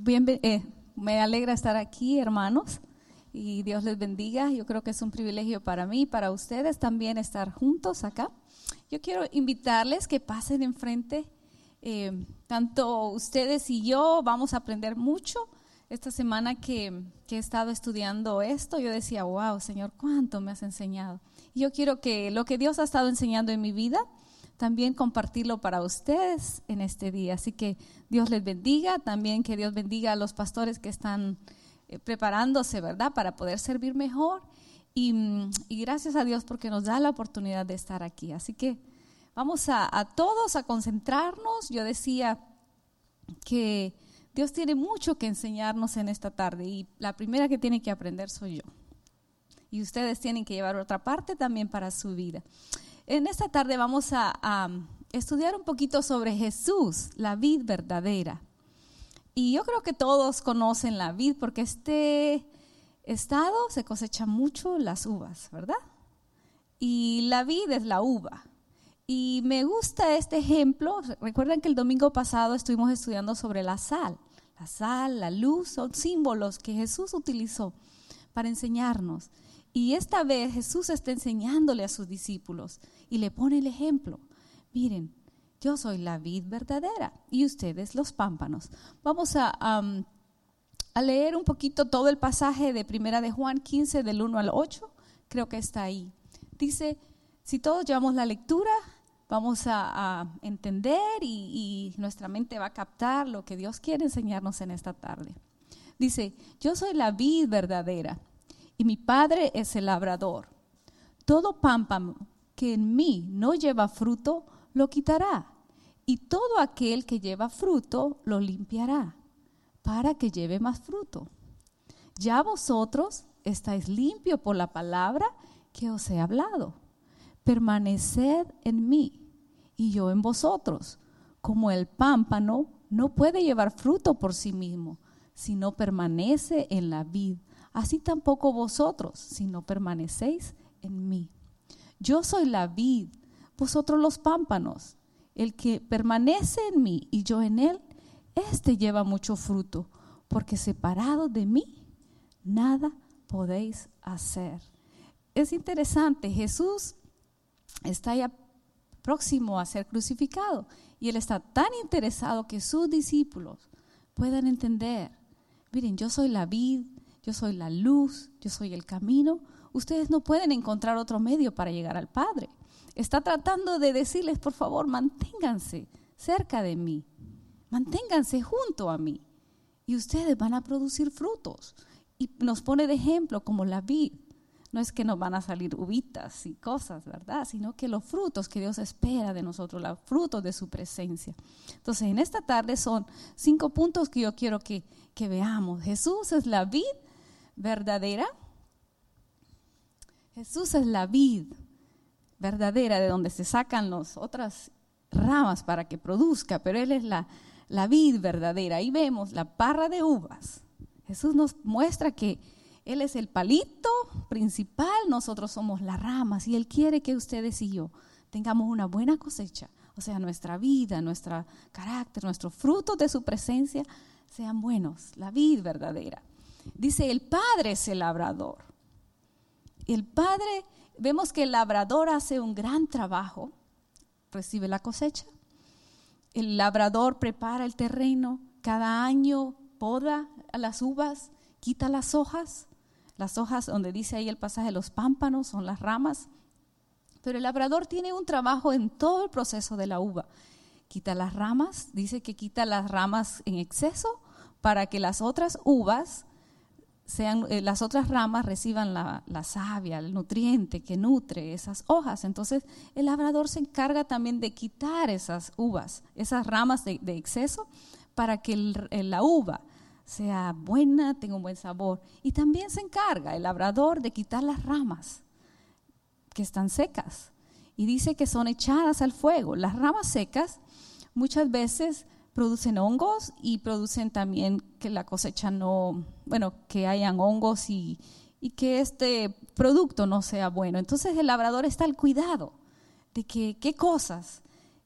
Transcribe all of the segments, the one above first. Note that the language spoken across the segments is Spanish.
Me alegra estar aquí, hermanos, y Dios les bendiga. Yo creo que es un privilegio para mí y para ustedes también estar juntos acá. Yo quiero invitarles que pasen enfrente. Tanto ustedes y yo vamos a aprender mucho. Esta semana que he estado estudiando esto, yo decía, wow, Señor, ¿cuánto me has enseñado? Y yo quiero que lo que Dios ha estado enseñando en mi vida, también compartirlo para ustedes en este día. Así que Dios les bendiga, también que Dios bendiga a los pastores que están preparándose, ¿verdad?, para poder servir mejor. Y gracias a Dios porque nos da la oportunidad de estar aquí. Así que vamos a todos a concentrarnos. Yo decía que Dios tiene mucho que enseñarnos en esta tarde y la primera que tiene que aprender soy yo. Y ustedes tienen que llevar otra parte también para su vida. En esta tarde vamos a estudiar un poquito sobre Jesús, la vid verdadera. Y yo creo que todos conocen la vid porque este estado se cosecha mucho las uvas, ¿verdad? Y la vid es la uva. Y me gusta este ejemplo. Recuerden que el domingo pasado estuvimos estudiando sobre la sal. La sal, la luz son símbolos que Jesús utilizó para enseñarnos. Y esta vez Jesús está enseñándole a sus discípulos y le pone el ejemplo. Miren, yo soy la vid verdadera y ustedes los pámpanos. Vamos a leer un poquito todo el pasaje de Primera de Juan 15 del 1 al 8. Creo que está ahí. Dice, si todos llevamos la lectura, vamos a entender y nuestra mente va a captar lo que Dios quiere enseñarnos en esta tarde. Dice, yo soy la vid verdadera y mi Padre es el labrador. Todo pámpano que en mí no lleva fruto, lo quitará. Y todo aquel que lleva fruto, lo limpiará, para que lleve más fruto. Ya vosotros estáis limpios por la palabra que os he hablado. Permaneced en mí y yo en vosotros. Como el pámpano no puede llevar fruto por sí mismo, si no permanece en la vid. Así tampoco vosotros, si no permanecéis en mí. Yo soy la vid, vosotros los pámpanos. El que permanece en mí y yo en él, éste lleva mucho fruto, porque separado de mí, nada podéis hacer. Es interesante, Jesús está ya próximo a ser crucificado y él está tan interesado que sus discípulos puedan entender. Miren, yo soy la vid, yo soy la luz, yo soy el camino. Ustedes no pueden encontrar otro medio para llegar al Padre. Está tratando de decirles, por favor, manténganse cerca de mí, manténganse junto a mí y ustedes van a producir frutos. Y nos pone de ejemplo como la vid. No es que nos van a salir uvitas y cosas, ¿verdad? Sino que los frutos que Dios espera de nosotros, los frutos de su presencia. Entonces, en esta tarde son 5 puntos que yo quiero que veamos. Jesús es la vid verdadera. Jesús es la vid verdadera de donde se sacan las otras ramas para que produzca, pero Él es la vid verdadera. Ahí vemos la parra de uvas. Jesús nos muestra que Él es el palito principal, nosotros somos las ramas y Él quiere que ustedes y yo tengamos una buena cosecha. O sea, nuestra vida, nuestro carácter, nuestros frutos de su presencia sean buenos, la vid verdadera. Dice, el Padre es el labrador. El Padre, vemos que el labrador hace un gran trabajo, recibe la cosecha. El labrador prepara el terreno, cada año poda a las uvas, quita las hojas donde dice ahí el pasaje, los pámpanos son las ramas. Pero el labrador tiene un trabajo en todo el proceso de la uva. Quita las ramas, dice que quita las ramas en exceso para que las otras uvas las otras ramas reciban la savia, el nutriente que nutre esas hojas. Entonces el labrador se encarga también de quitar esas uvas, esas ramas de exceso, para que la uva sea buena, tenga un buen sabor. Y también se encarga el labrador de quitar las ramas que están secas. Y dice que son echadas al fuego. Las ramas secas muchas veces producen hongos y producen también que la cosecha que hayan hongos y que este producto no sea bueno. Entonces el labrador está al cuidado de que qué cosas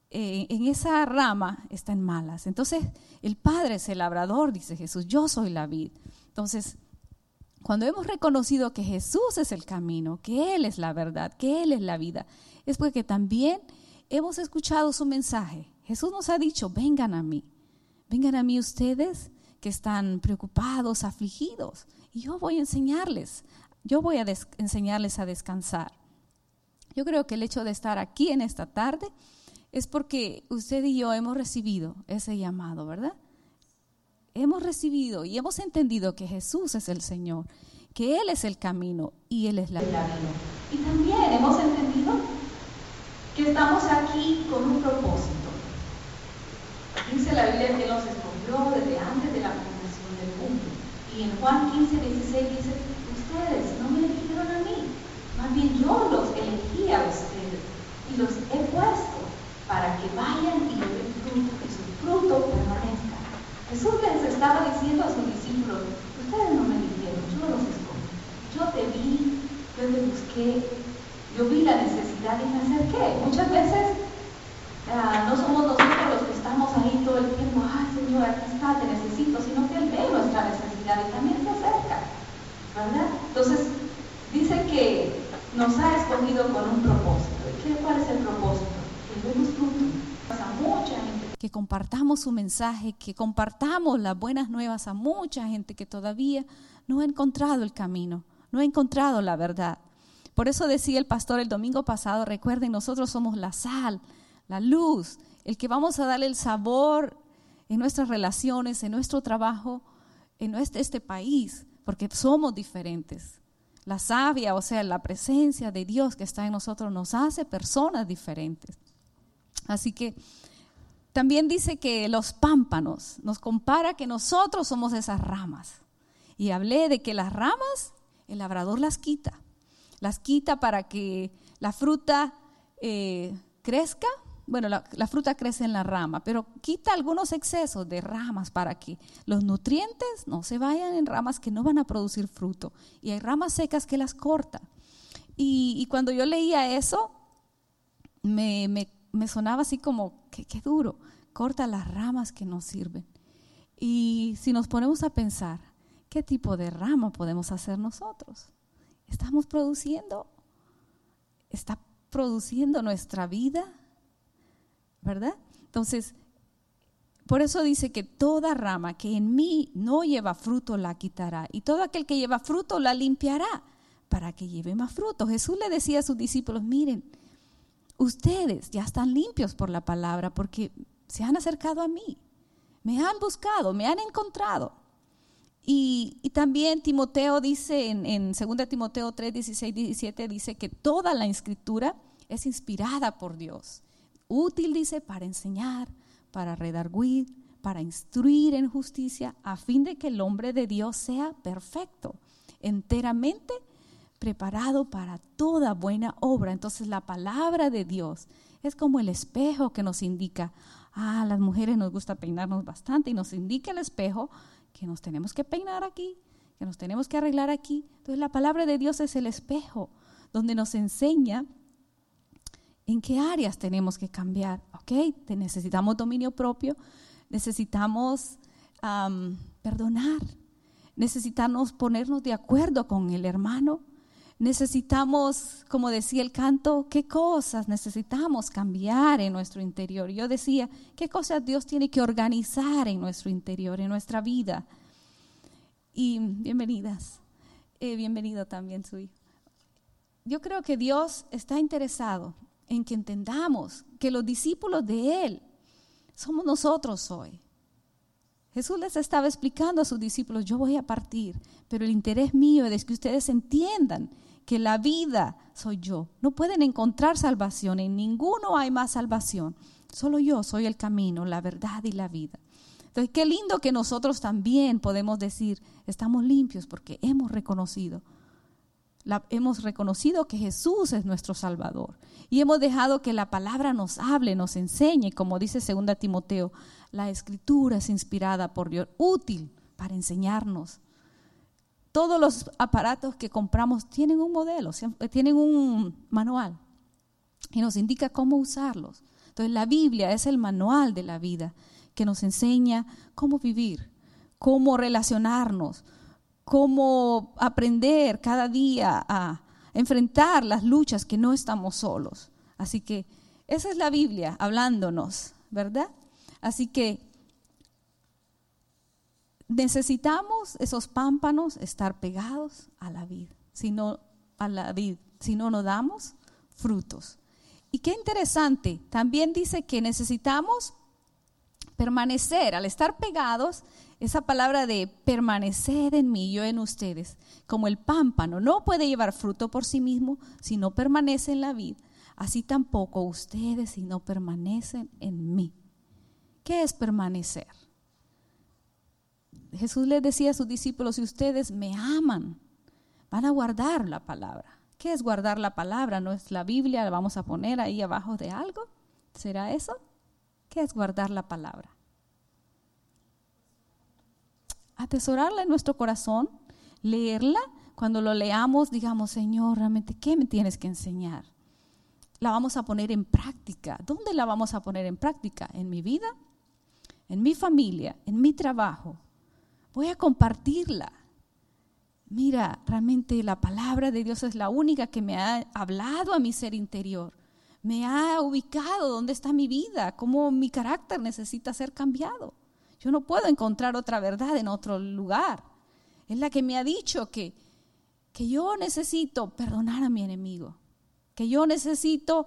en esa rama está en malas. Entonces, el Padre es el labrador, dice Jesús, yo soy la vid. Entonces, cuando hemos reconocido que Jesús es el camino, que Él es la verdad, que Él es la vida, es porque también hemos escuchado su mensaje. Jesús nos ha dicho, vengan a mí ustedes que están preocupados, afligidos, y yo voy a enseñarles, enseñarles a descansar. Yo creo que el hecho de estar aquí en esta tarde es porque usted y yo hemos recibido ese llamado, ¿verdad? Hemos recibido y hemos entendido que Jesús es el Señor, que Él es el camino y Él es la vida. Y también hemos entendido que estamos aquí con un propósito. Dice la Biblia que Él nos escogió desde antes de la fundación del mundo. Y en Juan 15:16 dice, ustedes no me eligieron a mí, más bien yo los elegí a ustedes y los he puesto para que vayan y den fruto, y su fruto permanezca. Jesús les estaba diciendo a sus discípulos, ustedes no me eligieron, yo los escogí. Yo te vi, yo te busqué, yo vi la necesidad y me acerqué. Muchas veces no somos nosotros los que estamos ahí todo el tiempo, ay Señor, aquí está, te necesito, sino que Él ve nuestra necesidad y también se acerca, ¿verdad? Entonces, dice que nos ha escogido con un propósito. ¿Cuál es el propósito? Que demos fruto. A mucha gente. Que compartamos su mensaje, que compartamos las buenas nuevas a mucha gente que todavía no ha encontrado el camino, no ha encontrado la verdad. Por eso decía el pastor el domingo pasado, recuerden, nosotros somos la sal, la luz, el que vamos a darle el sabor en nuestras relaciones, en nuestro trabajo, en este país, porque somos diferentes. La savia, o sea, la presencia de Dios que está en nosotros nos hace personas diferentes. Así que también dice que los pámpanos, nos compara que nosotros somos esas ramas. Y hablé de que las ramas, el labrador las quita para que la fruta crezca. Bueno, la fruta crece en la rama, pero quita algunos excesos de ramas para que los nutrientes no se vayan en ramas que no van a producir fruto. Y hay ramas secas que las corta. Y cuando yo leía eso, me sonaba así como, qué duro, corta las ramas que no sirven. Y si nos ponemos a pensar, ¿qué tipo de rama podemos hacer nosotros? ¿Está produciendo nuestra vida? ¿Verdad? Entonces, por eso dice que toda rama que en mí no lleva fruto la quitará, y todo aquel que lleva fruto la limpiará para que lleve más fruto. Jesús le decía a sus discípulos, miren, ustedes ya están limpios por la palabra porque se han acercado a mí, me han buscado, me han encontrado. Y también Timoteo dice en 2 Timoteo 3, 16, 17, dice que toda la escritura es inspirada por Dios. Útil, dice, para enseñar, para redarguir, para instruir en justicia, a fin de que el hombre de Dios sea perfecto, enteramente preparado para toda buena obra. Entonces la palabra de Dios es como el espejo que nos indica, a las mujeres nos gusta peinarnos bastante y nos indica el espejo que nos tenemos que peinar aquí, que nos tenemos que arreglar aquí. Entonces la palabra de Dios es el espejo donde nos enseña en qué áreas tenemos que cambiar, ¿ok? Necesitamos dominio propio, necesitamos perdonar, necesitamos ponernos de acuerdo con el hermano, necesitamos, como decía el canto, ¿qué cosas necesitamos cambiar en nuestro interior? Yo decía, ¿qué cosas Dios tiene que organizar en nuestro interior, en nuestra vida? Y bienvenidas, bienvenido también su hijo. Yo creo que Dios está interesado en que entendamos que los discípulos de Él somos nosotros hoy. Jesús les estaba explicando a sus discípulos, yo voy a partir, pero el interés mío es que ustedes entiendan que la vida soy yo. No pueden encontrar salvación, en ninguno hay más salvación. Solo yo soy el camino, la verdad y la vida. Entonces, qué lindo que nosotros también podemos decir, estamos limpios porque hemos reconocido que Jesús es nuestro Salvador y hemos dejado que la palabra nos hable, nos enseñe, como dice 2 Timoteo, la Escritura es inspirada por Dios, útil para enseñarnos. Todos los aparatos que compramos tienen un modelo, tienen un manual y nos indica cómo usarlos. Entonces la Biblia es el manual de la vida que nos enseña cómo vivir, cómo relacionarnos, cómo aprender cada día a enfrentar las luchas, que no estamos solos. Así que esa es la Biblia hablándonos, ¿verdad? Así que necesitamos esos pámpanos estar pegados a la vid, si no no damos frutos. Y qué interesante, también dice que necesitamos permanecer, al estar pegados, esa palabra de permanecer en mí, yo en ustedes, como el pámpano no puede llevar fruto por sí mismo si no permanece en la vid, así tampoco ustedes si no permanecen en mí. ¿Qué es permanecer? Jesús les decía a sus discípulos, si ustedes me aman, van a guardar la palabra. ¿Qué es guardar la palabra? ¿No es la Biblia? ¿La vamos a poner ahí abajo de algo? ¿Será eso? ¿Qué es guardar la palabra? Atesorarla en nuestro corazón, leerla. Cuando lo leamos, digamos, Señor, realmente, ¿qué me tienes que enseñar? La vamos a poner en práctica. ¿Dónde la vamos a poner en práctica? ¿En mi vida? ¿En mi familia? ¿En mi trabajo? Voy a compartirla. Mira, realmente la palabra de Dios es la única que me ha hablado a mi ser interior. Me ha ubicado dónde está mi vida, cómo mi carácter necesita ser cambiado. Yo no puedo encontrar otra verdad en otro lugar. Es la que me ha dicho que yo necesito perdonar a mi enemigo, que yo necesito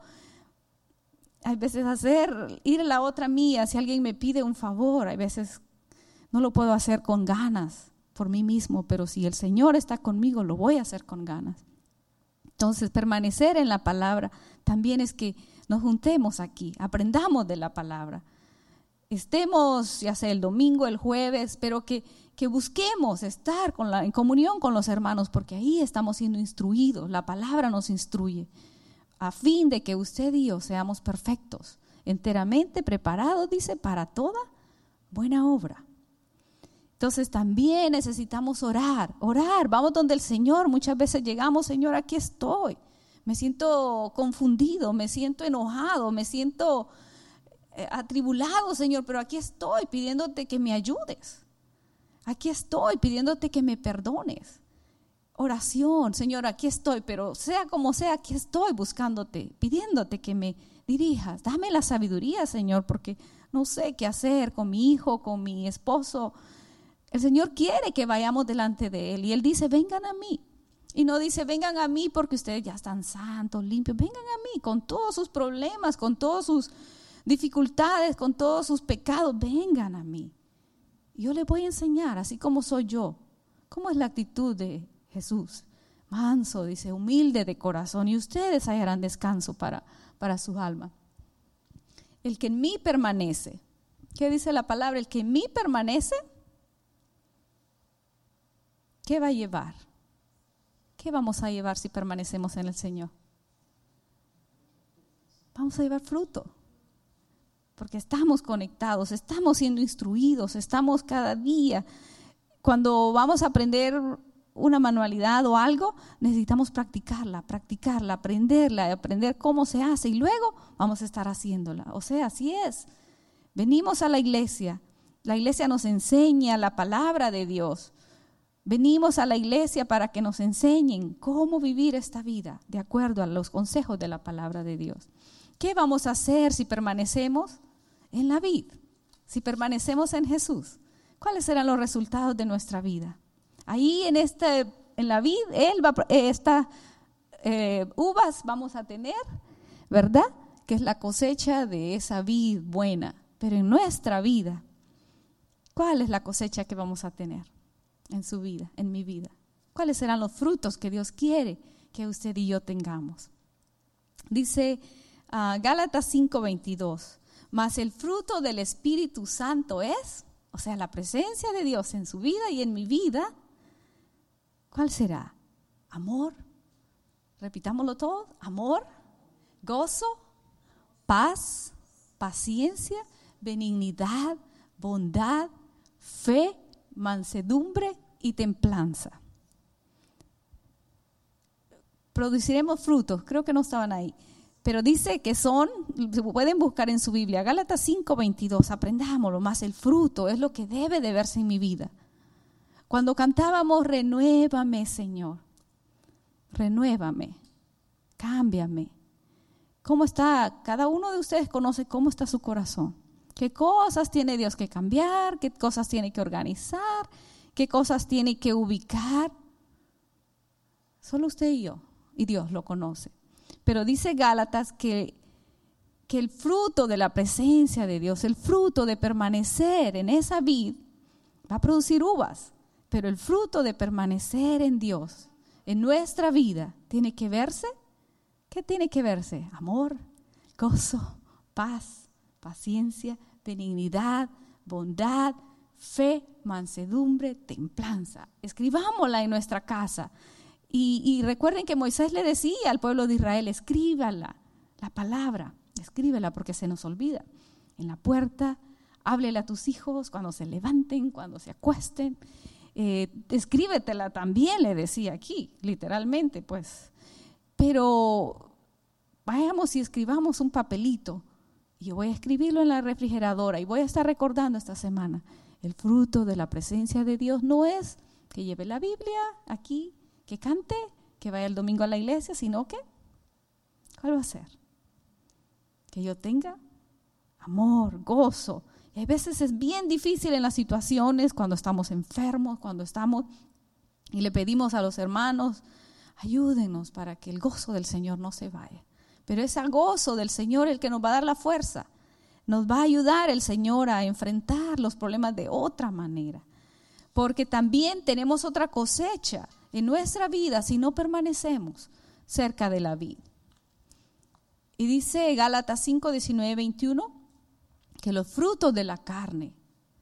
a veces ir a la otra mía. Si alguien me pide un favor, a veces no lo puedo hacer con ganas por mí mismo, pero si el Señor está conmigo, lo voy a hacer con ganas. Entonces, permanecer en la palabra también es que nos juntemos aquí, aprendamos de la palabra. Estemos, ya sea el domingo, el jueves, pero que busquemos estar en comunión con los hermanos, porque ahí estamos siendo instruidos. La palabra nos instruye a fin de que usted y yo seamos perfectos, enteramente preparados, dice, para toda buena obra. Entonces también necesitamos orar, vamos donde el Señor. Muchas veces llegamos, Señor, aquí estoy, me siento confundido, me siento enojado, me siento atribulado, Señor, pero aquí estoy pidiéndote que me ayudes, aquí estoy pidiéndote que me perdones. Oración, Señor, aquí estoy, pero sea como sea, aquí estoy buscándote, pidiéndote que me dirijas. Dame la sabiduría, Señor, porque no sé qué hacer con mi hijo, con mi esposo. El Señor quiere que vayamos delante de Él y Él dice, vengan a mí. Y no dice, vengan a mí porque ustedes ya están santos, limpios. Vengan a mí con todos sus problemas, con todas sus dificultades, con todos sus pecados. Vengan a mí. Y yo les voy a enseñar, así como soy yo. ¿Cómo es la actitud de Jesús? Manso, dice, humilde de corazón. Y ustedes hallarán descanso para su alma. El que en mí permanece. ¿Qué dice la palabra? El que en mí permanece. ¿Qué va a llevar? ¿Qué vamos a llevar si permanecemos en el Señor? Vamos a llevar fruto, porque estamos conectados, estamos siendo instruidos, estamos cada día. Cuando vamos a aprender una manualidad o algo, necesitamos practicarla, aprenderla, aprender cómo se hace y luego vamos a estar haciéndola. O sea, así es. Venimos a la iglesia nos enseña la palabra de Dios. Venimos a la iglesia para que nos enseñen cómo vivir esta vida de acuerdo a los consejos de la palabra de Dios. ¿Qué vamos a hacer si permanecemos en la vid? Si permanecemos en Jesús, ¿cuáles serán los resultados de nuestra vida? Ahí en la vid, estas uvas vamos a tener, ¿verdad? Que es la cosecha de esa vid buena. Pero en nuestra vida, ¿cuál es la cosecha que vamos a tener? En su vida, en mi vida. ¿Cuáles serán los frutos que Dios quiere que usted y yo tengamos? Dice Gálatas 5:22, mas el fruto del Espíritu Santo es, o sea, la presencia de Dios en su vida y en mi vida. ¿Cuál será? Amor, repitámoslo todo, amor, gozo, paz, paciencia, benignidad, bondad, fe, mansedumbre y templanza. Produciremos frutos, creo que no estaban ahí. Pero dice que pueden buscar en su Biblia, Gálatas 5:22, aprendámoslo más, el fruto es lo que debe de verse en mi vida. Cuando cantábamos, renuévame, Señor, renuévame, cámbiame. ¿Cómo está? Cada uno de ustedes conoce cómo está su corazón. ¿Qué cosas tiene Dios que cambiar? ¿Qué cosas tiene que organizar? ¿Qué cosas tiene que ubicar? Solo usted y yo, y Dios lo conoce. Pero dice Gálatas que el fruto de la presencia de Dios, el fruto de permanecer en esa vid, va a producir uvas. Pero el fruto de permanecer en Dios, en nuestra vida, tiene que verse. ¿Qué tiene que verse? Amor, gozo, paz, paciencia, benignidad, bondad, fe, mansedumbre, templanza. Escribámosla en nuestra casa. Y recuerden que Moisés le decía al pueblo de Israel, escríbala, la palabra, escríbela porque se nos olvida. En la puerta, háblele a tus hijos cuando se levanten, cuando se acuesten. Escríbetela también, le decía aquí, literalmente, pues. Pero vayamos y escribamos un papelito. Y yo voy a escribirlo en la refrigeradora y voy a estar recordando esta semana. El fruto de la presencia de Dios no es que lleve la Biblia aquí, que cante, que vaya el domingo a la iglesia, sino que, ¿cuál va a ser? Que yo tenga amor, gozo. Y a veces es bien difícil en las situaciones, cuando estamos enfermos, y le pedimos a los hermanos, ayúdenos para que el gozo del Señor no se vaya. Pero es el gozo del Señor el que nos va a dar la fuerza. Nos va a ayudar el Señor a enfrentar los problemas de otra manera. Porque también tenemos otra cosecha en nuestra vida si no permanecemos cerca de la vid. Y dice Gálatas 5, 19, 21, que los frutos de la carne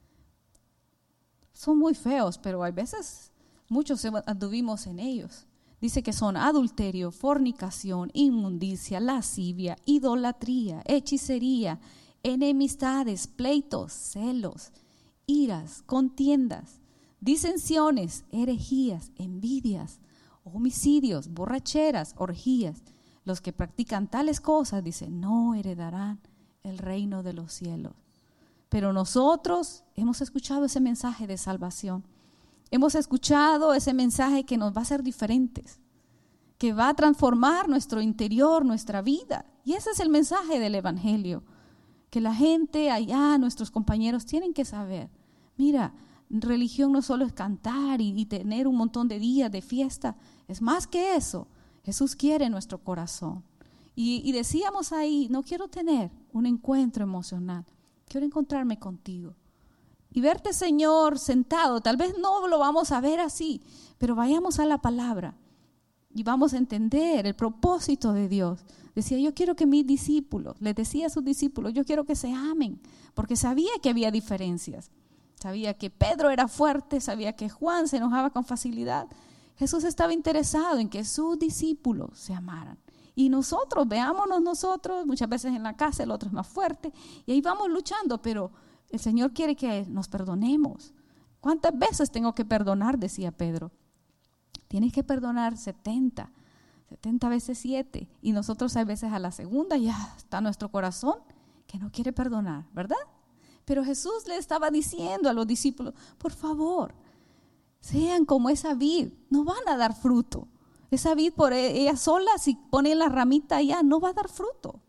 son muy feos, pero a veces muchos anduvimos en ellos. Dice que son adulterio, fornicación, inmundicia, lascivia, idolatría, hechicería, enemistades, pleitos, celos, iras, contiendas, disensiones, herejías, envidias, homicidios, borracheras, orgías. Los que practican tales cosas, dice, no heredarán el reino de los cielos. Pero nosotros hemos escuchado ese mensaje de salvación. Hemos escuchado ese mensaje que nos va a hacer diferentes, que va a transformar nuestro interior, nuestra vida. Y ese es el mensaje del Evangelio, que la gente allá, nuestros compañeros, tienen que saber. Mira, religión no solo es cantar y tener un montón de días de fiesta, es más que eso. Jesús quiere nuestro corazón. Y decíamos ahí, no quiero tener un encuentro emocional, quiero encontrarme contigo. Y verte, Señor, sentado, tal vez no lo vamos a ver así, pero vayamos a la palabra y vamos a entender el propósito de Dios. Decía, yo quiero que mis discípulos, les decía a sus discípulos, yo quiero que se amen, porque sabía que había diferencias. Sabía que Pedro era fuerte, sabía que Juan se enojaba con facilidad. Jesús estaba interesado en que sus discípulos se amaran. Y nosotros, veámonos nosotros, muchas veces en la casa el otro es más fuerte, y ahí vamos luchando, pero el Señor quiere que nos perdonemos. ¿Cuántas veces tengo que perdonar? Decía Pedro. Tienes que perdonar 70 veces 7. Y nosotros a veces a la segunda ya está nuestro corazón que no quiere perdonar, ¿verdad? Pero Jesús le estaba diciendo a los discípulos, por favor, sean como esa vid, no van a dar fruto. Esa vid por ella sola, si pone la ramita allá, no va a dar fruto.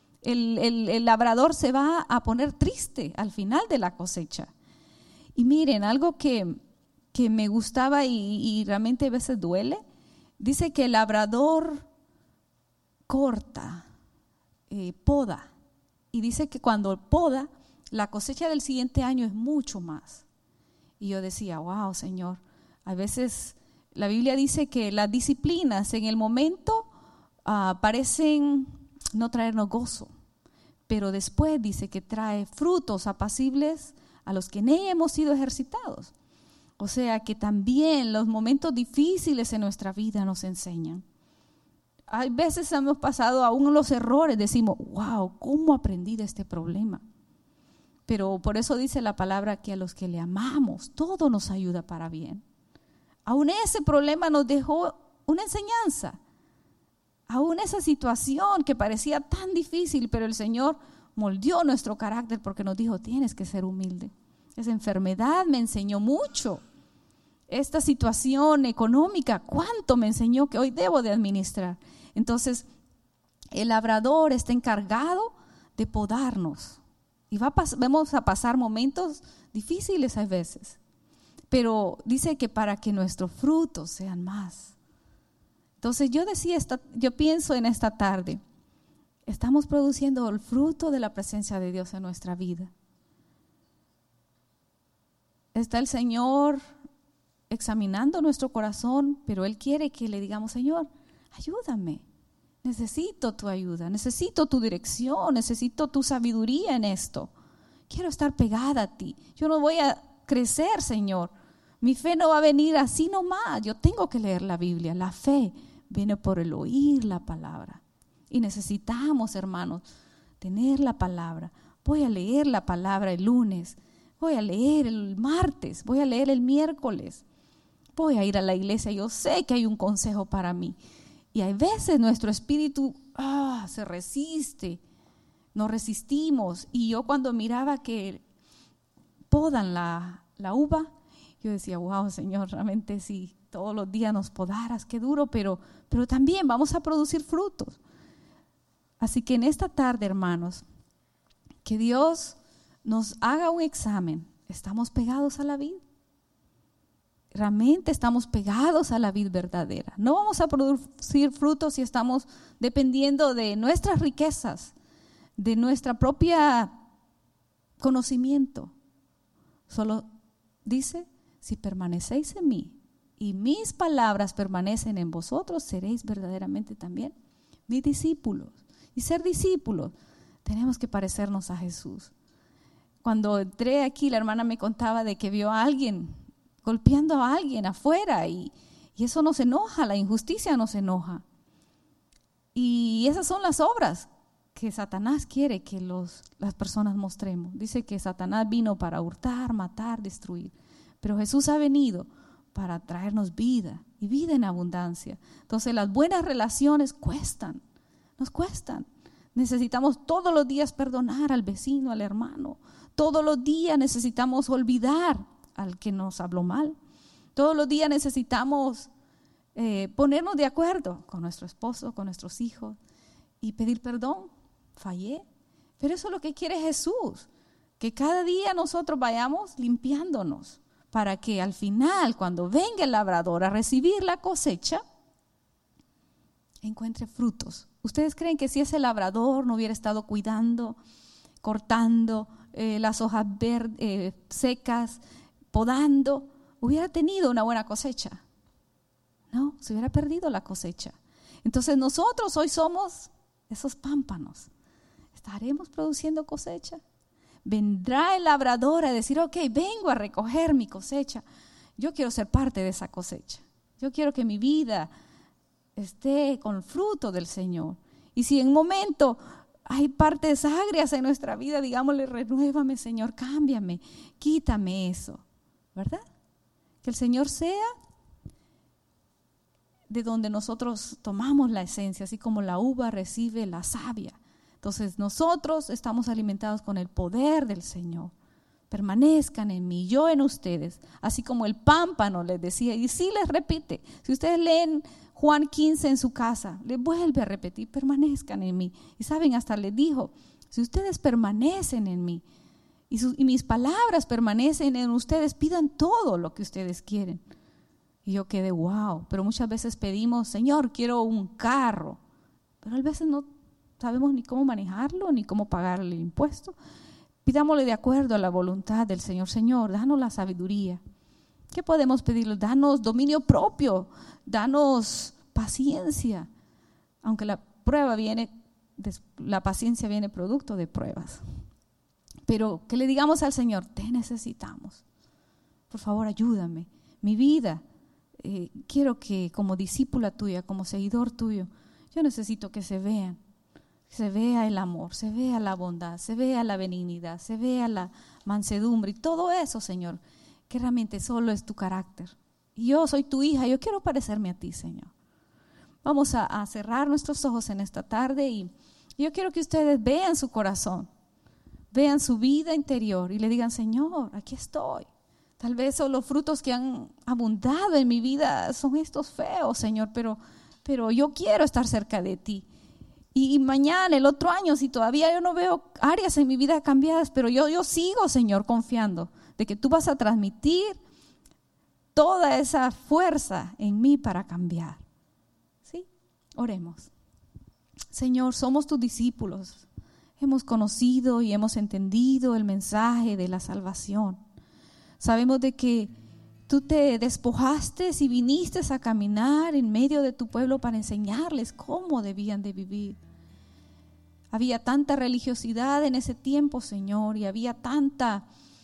El labrador se va a poner triste al final de la cosecha. Y miren, algo que me gustaba y realmente a veces duele, dice que el labrador corta, poda, y dice que cuando poda, la cosecha del siguiente año es mucho más. Y yo decía, wow, Señor, a veces la Biblia dice que las disciplinas en el momento parecen no traernos gozo, pero después dice que trae frutos apacibles a los que en ella hemos sido ejercitados. O sea que también los momentos difíciles en nuestra vida nos enseñan. Hay veces hemos pasado aún los errores, decimos, wow, ¿cómo aprendí de este problema? Pero por eso dice la palabra que a los que le amamos, todo nos ayuda para bien. Aún ese problema nos dejó una enseñanza. Aún esa situación que parecía tan difícil, pero el Señor moldeó nuestro carácter porque nos dijo, tienes que ser humilde. Esa enfermedad me enseñó mucho. Esta situación económica, cuánto me enseñó que hoy debo de administrar. Entonces, el labrador está encargado de podarnos. Y vamos a pasar momentos difíciles a veces. Pero dice que para que nuestros frutos sean más. Entonces yo pienso en esta tarde, estamos produciendo el fruto de la presencia de Dios en nuestra vida. Está el Señor examinando nuestro corazón, pero Él quiere que le digamos, Señor, ayúdame, necesito tu ayuda, necesito tu dirección, necesito tu sabiduría en esto. Quiero estar pegada a ti, yo no voy a crecer, Señor. Mi fe no va a venir así nomás, yo tengo que leer la Biblia. La fe viene por el oír la palabra. Y necesitamos, hermanos, tener la palabra. Voy a leer la palabra el lunes, voy a leer el martes, voy a leer el miércoles. Voy a ir a la iglesia, yo sé que hay un consejo para mí. Y hay veces nuestro espíritu se resiste, nos resistimos. Y yo cuando miraba que podan la uva, yo decía, wow, Señor, realmente si todos los días nos podaras, qué duro, pero también vamos a producir frutos. Así que en esta tarde, hermanos, que Dios nos haga un examen. ¿Estamos pegados a la vid? Realmente estamos pegados a la vid verdadera. No vamos a producir frutos si estamos dependiendo de nuestras riquezas, de nuestra propia conocimiento. Solo dice, si permanecéis en mí y mis palabras permanecen en vosotros, seréis verdaderamente también mis discípulos. Y ser discípulos, tenemos que parecernos a Jesús. Cuando entré aquí, la hermana me contaba de que vio a alguien golpeando a alguien afuera y eso nos enoja, la injusticia nos enoja. Y esas son las obras que Satanás quiere que las personas mostremos. Dice que Satanás vino para hurtar, matar, destruir. Pero Jesús ha venido para traernos vida y vida en abundancia. Entonces las buenas relaciones cuestan, nos cuestan. Necesitamos todos los días perdonar al vecino, al hermano. Todos los días necesitamos olvidar al que nos habló mal. Todos los días necesitamos ponernos de acuerdo con nuestro esposo, con nuestros hijos y pedir perdón. Fallé. Pero eso es lo que quiere Jesús, que cada día nosotros vayamos limpiándonos para que al final, cuando venga el labrador a recibir la cosecha, encuentre frutos. ¿Ustedes creen que si ese labrador no hubiera estado cuidando, cortando las hojas secas, podando, hubiera tenido una buena cosecha? No, se hubiera perdido la cosecha. Entonces nosotros hoy somos esos pámpanos. ¿Estaremos produciendo cosecha? Vendrá el labrador a decir, ok, vengo a recoger mi cosecha. Yo quiero ser parte de esa cosecha. Yo quiero que mi vida esté con el fruto del Señor. Y si en un momento hay partes agrias en nuestra vida, digámosle, renuévame, Señor, cámbiame, quítame eso, ¿verdad? Que el Señor sea de donde nosotros tomamos la esencia, así como la uva recibe la savia. Entonces nosotros estamos alimentados con el poder del Señor. Permanezcan en mí, yo en ustedes, así como el pámpano les decía, y sí les repite. Si ustedes leen Juan 15 en su casa, les vuelve a repetir, permanezcan en mí. Y saben, hasta les dijo, si ustedes permanecen en mí y mis palabras permanecen en ustedes, pidan todo lo que ustedes quieren. Y yo quedé, wow, pero muchas veces pedimos, Señor, quiero un carro, pero a veces no sabemos ni cómo manejarlo, ni cómo pagar el impuesto. Pidámosle de acuerdo a la voluntad del Señor. Señor, danos la sabiduría. ¿Qué podemos pedirle? Danos dominio propio, danos paciencia. Aunque la paciencia viene producto de pruebas. Pero que le digamos al Señor, te necesitamos. Por favor, ayúdame. Mi vida, quiero que como discípula tuya, como seguidor tuyo, yo necesito que se vea el amor, se vea la bondad, se vea la benignidad, se vea la mansedumbre y todo eso, Señor, que realmente solo es tu carácter. Y yo soy tu hija, yo quiero parecerme a ti, Señor. Vamos a cerrar nuestros ojos en esta tarde y yo quiero que ustedes vean su corazón, vean su vida interior y le digan: Señor, aquí estoy. Tal vez son los frutos que han abundado en mi vida, son estos feos, Señor, pero yo quiero estar cerca de ti. Y mañana, el otro año, si todavía yo no veo áreas en mi vida cambiadas, pero yo sigo, Señor, confiando de que tú vas a transmitir toda esa fuerza en mí para cambiar. ¿Sí? Oremos. Señor, somos tus discípulos. Hemos conocido y hemos entendido el mensaje de la salvación. Sabemos de que tú te despojaste y viniste a caminar en medio de tu pueblo para enseñarles cómo debían de vivir. Había tanta religiosidad en ese tiempo, Señor, y había tantas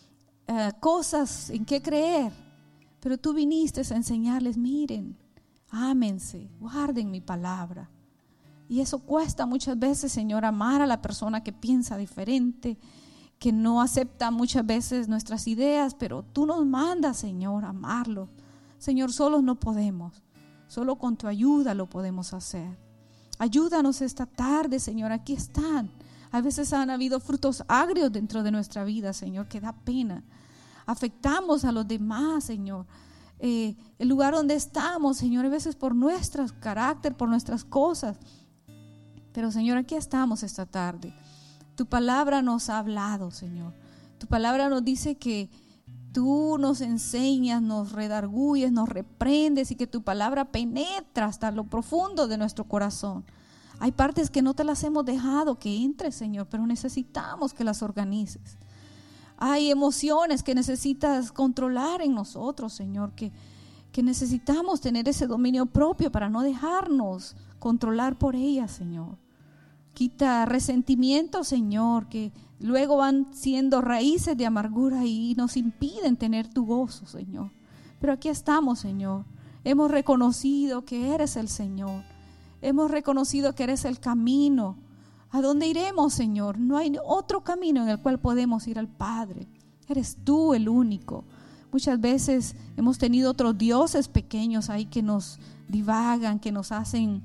cosas en que creer. Pero tú viniste a enseñarles: miren, ámense, guarden mi palabra. Y eso cuesta muchas veces, Señor, amar a la persona que piensa diferente, que no acepta muchas veces nuestras ideas, pero tú nos mandas, Señor, a amarlo. Señor, solos no podemos, solo con tu ayuda lo podemos hacer. Ayúdanos esta tarde, Señor, aquí están. A veces han habido frutos agrios dentro de nuestra vida, Señor, que da pena. Afectamos a los demás, Señor. El lugar donde estamos, Señor, a veces por nuestro carácter, por nuestras cosas. Pero, Señor, aquí estamos esta tarde. Tu palabra nos ha hablado, Señor. Tu palabra nos dice que tú nos enseñas, nos redarguyes, nos reprendes y que tu palabra penetra hasta lo profundo de nuestro corazón. Hay partes que no te las hemos dejado que entres, Señor, pero necesitamos que las organices. Hay emociones que necesitas controlar en nosotros, Señor, que necesitamos tener ese dominio propio para no dejarnos controlar por ellas, Señor. Quita resentimientos, Señor, que luego van siendo raíces de amargura y nos impiden tener tu gozo, Señor. Pero aquí estamos, Señor. Hemos reconocido que eres el Señor. Hemos reconocido que eres el camino. ¿A dónde iremos, Señor? No hay otro camino en el cual podemos ir al Padre. Eres tú el único. Muchas veces hemos tenido otros dioses pequeños ahí que nos divagan, que nos hacen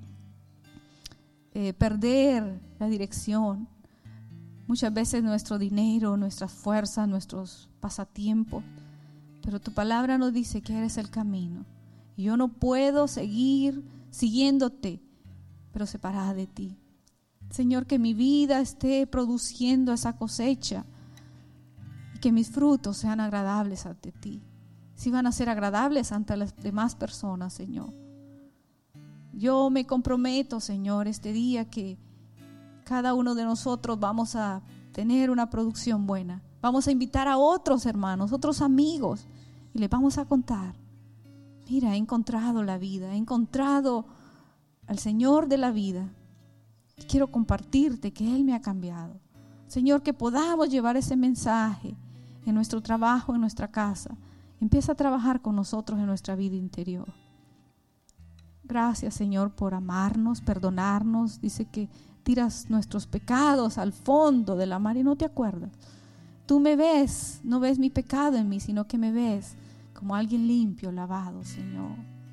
perder la dirección. Muchas veces nuestro dinero, nuestras fuerzas, nuestros pasatiempos. Pero tu palabra nos dice que eres el camino. Y yo no puedo seguir siguiéndote, pero separada de ti. Señor, que mi vida esté produciendo esa cosecha y que mis frutos sean agradables ante ti. Si van a ser agradables ante las demás personas, Señor. Yo me comprometo, Señor, este día que cada uno de nosotros vamos a tener una producción buena. Vamos a invitar a otros hermanos, otros amigos y les vamos a contar: mira, he encontrado la vida, he encontrado al Señor de la vida. Quiero compartirte que Él me ha cambiado. Señor, que podamos llevar ese mensaje en nuestro trabajo, en nuestra casa. Empieza a trabajar con nosotros en nuestra vida interior. Gracias, Señor, por amarnos, perdonarnos. Dice que tiras nuestros pecados al fondo de la mar y no te acuerdas. Tú me ves, no ves mi pecado en mí, sino que me ves como alguien limpio, lavado, Señor.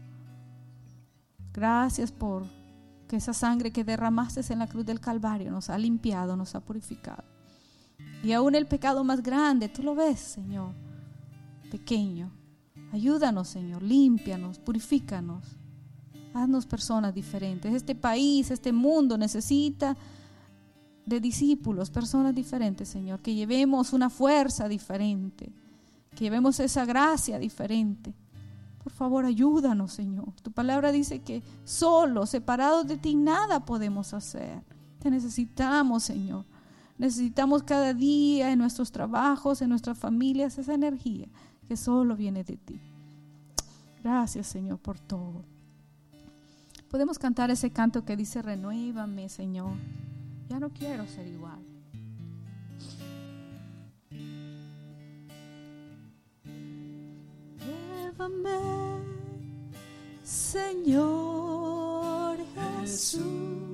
Gracias por que esa sangre que derramaste en la cruz del Calvario nos ha limpiado, nos ha purificado. Y aún el pecado más grande, tú lo ves, Señor, pequeño. Ayúdanos, Señor, límpianos, purifícanos. Haznos personas diferentes. Este país, este mundo necesita de discípulos, personas diferentes, Señor. Que llevemos una fuerza diferente, que llevemos esa gracia diferente. Por favor, ayúdanos, Señor. Tu palabra dice que solos, separados de ti, nada podemos hacer. Te necesitamos, Señor. Necesitamos cada día en nuestros trabajos, en nuestras familias, esa energía que solo viene de ti. Gracias, Señor, por todo. Podemos cantar ese canto que dice: renuévame, Señor. Ya no quiero ser igual. Renuévame, Señor Jesús.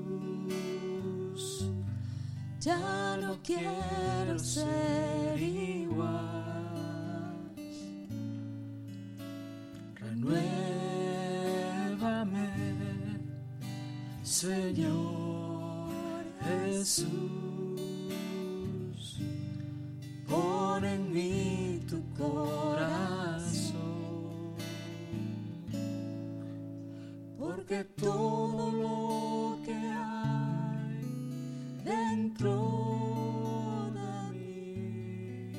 Ya no quiero ser igual. Renuévame, Señor Jesús, pon en mí tu corazón, porque todo lo que hay dentro de mí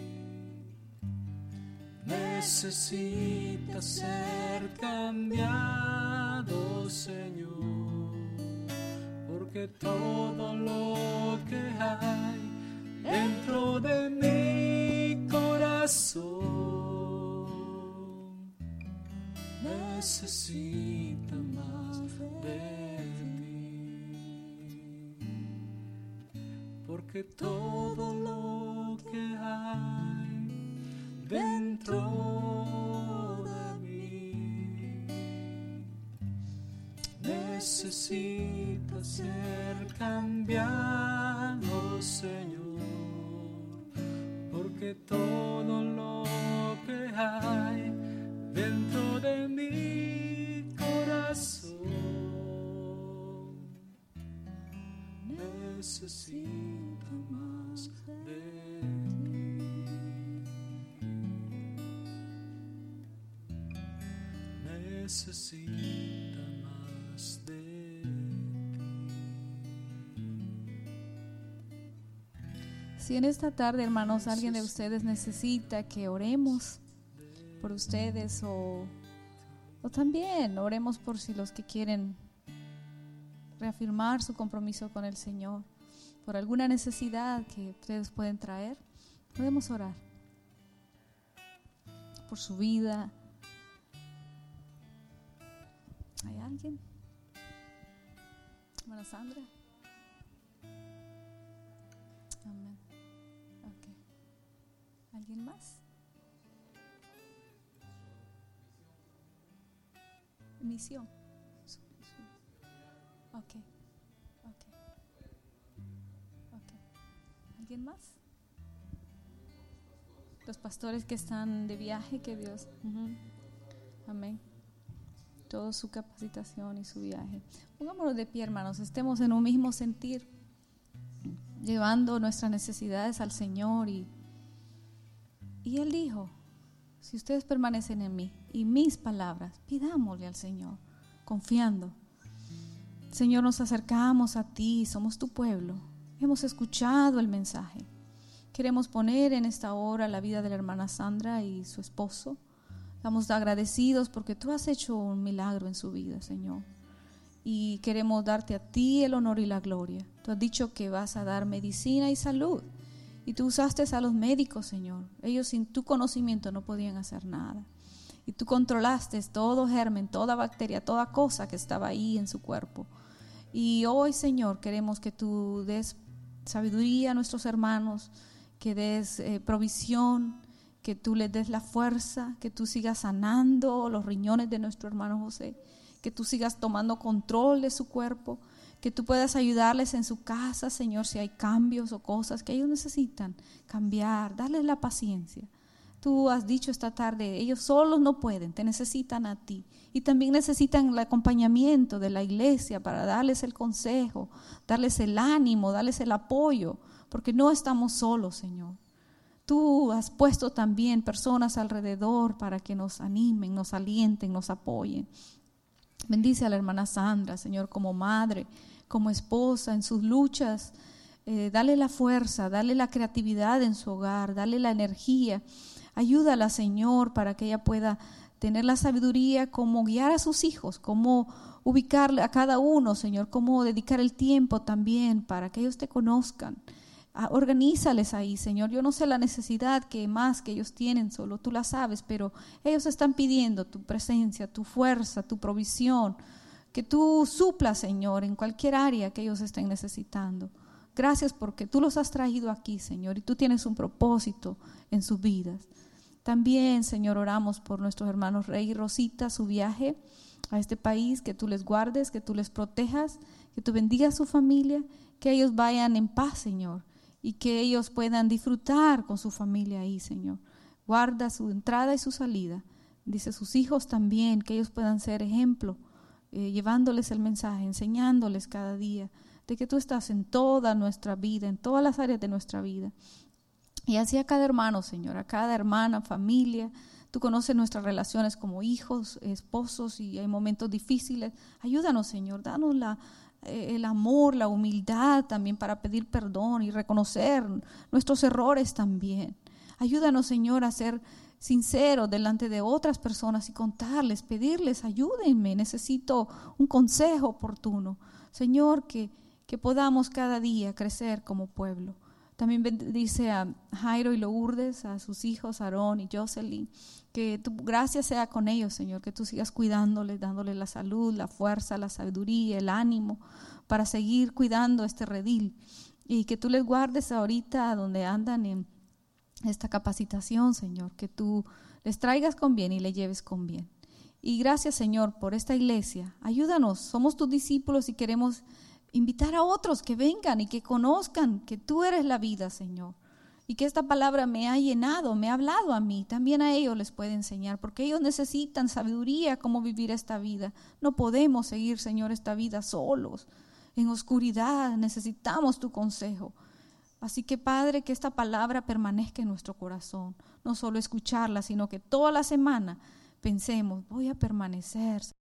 necesita ser cambiado, Señor. Porque todo lo que hay dentro de mi corazón necesita más de ti. Porque todo lo que hay dentro de mí necesita ser cambiado, Señor, porque todo lo que hay dentro de mi corazón necesita más de ti. Necesita más de ti. Si en esta tarde, hermanos, alguien de ustedes necesita que oremos por ustedes o también oremos por si los que quieren reafirmar su compromiso con el Señor, por alguna necesidad que ustedes pueden traer, podemos orar por su vida. ¿Hay alguien? Hermana Sandra. Amén. Okay. ¿Alguien más? Misión. Okay. ¿Alguien más? Los pastores que están de viaje, que Dios. Amén. Toda su capacitación y su viaje. Pongámonos de pie, hermanos, estemos en un mismo sentir, llevando nuestras necesidades al Señor. Y Él dijo, si ustedes permanecen en mí y mis palabras, pidámosle al Señor, confiando. Señor, nos acercamos a ti, somos tu pueblo, hemos escuchado el mensaje. Queremos poner en esta hora la vida de la hermana Sandra y su esposo. Estamos agradecidos porque tú has hecho un milagro en su vida, Señor. Y queremos darte a ti el honor y la gloria. Tú has dicho que vas a dar medicina y salud. Y tú usaste a los médicos, Señor. Ellos sin tu conocimiento no podían hacer nada. Y tú controlaste todo germen, toda bacteria, toda cosa que estaba ahí en su cuerpo. Y hoy, Señor, queremos que tú des sabiduría a nuestros hermanos, que des provisión, que tú les des la fuerza, que tú sigas sanando los riñones de nuestro hermano José, que tú sigas tomando control de su cuerpo, que tú puedas ayudarles en su casa, Señor, si hay cambios o cosas que ellos necesitan cambiar, darles la paciencia. Tú has dicho esta tarde, ellos solos no pueden, te necesitan a ti. Y también necesitan el acompañamiento de la iglesia para darles el consejo, darles el ánimo, darles el apoyo, porque no estamos solos, Señor. Tú has puesto también personas alrededor para que nos animen, nos alienten, nos apoyen. Bendice a la hermana Sandra, Señor, como madre, como esposa, en sus luchas. Dale la fuerza, dale la creatividad en su hogar, dale la energía. Ayúdala, Señor, para que ella pueda tener la sabiduría, cómo guiar a sus hijos, cómo ubicar a cada uno, Señor, cómo dedicar el tiempo también para que ellos te conozcan. Organízales ahí, Señor. Yo no sé la necesidad que ellos tienen, solo tú la sabes, pero ellos están pidiendo tu presencia, tu fuerza, tu provisión, que tú suplas, Señor, en cualquier área que ellos estén necesitando. Gracias porque tú los has traído aquí, Señor, y tú tienes un propósito en sus vidas. También, Señor, oramos por nuestros hermanos Rey y Rosita, su viaje a este país, que tú les guardes, que tú les protejas, que tú bendigas a su familia, que ellos vayan en paz, Señor, y que ellos puedan disfrutar con su familia ahí, Señor. Guarda su entrada y su salida. Dice sus hijos también, que ellos puedan ser ejemplo llevándoles el mensaje, enseñándoles cada día de que tú estás en toda nuestra vida, en todas las áreas de nuestra vida. Y así a cada hermano, Señor, a cada hermana, familia. Tú conoces nuestras relaciones como hijos, esposos, y hay momentos difíciles. Ayúdanos, Señor, danos el amor, la humildad también para pedir perdón y reconocer nuestros errores también. Ayúdanos, Señor, a ser sinceros delante de otras personas y contarles, pedirles, ayúdenme, necesito un consejo oportuno. Señor, que podamos cada día crecer como pueblo. También bendice a Jairo y Lourdes, a sus hijos, Aarón y Jocelyn. Que tu gracia sea con ellos, Señor, que tú sigas cuidándoles, dándoles la salud, la fuerza, la sabiduría, el ánimo para seguir cuidando este redil. Y que tú les guardes ahorita donde andan en esta capacitación, Señor, que tú les traigas con bien y les lleves con bien. Y gracias, Señor, por esta iglesia. Ayúdanos, somos tus discípulos y queremos invitar a otros que vengan y que conozcan que tú eres la vida, Señor. Y que esta palabra me ha llenado, me ha hablado a mí. También a ellos les puede enseñar, porque ellos necesitan sabiduría cómo vivir esta vida. No podemos seguir, Señor, esta vida solos, en oscuridad. Necesitamos tu consejo. Así que, Padre, que esta palabra permanezca en nuestro corazón. No solo escucharla, sino que toda la semana pensemos, voy a permanecer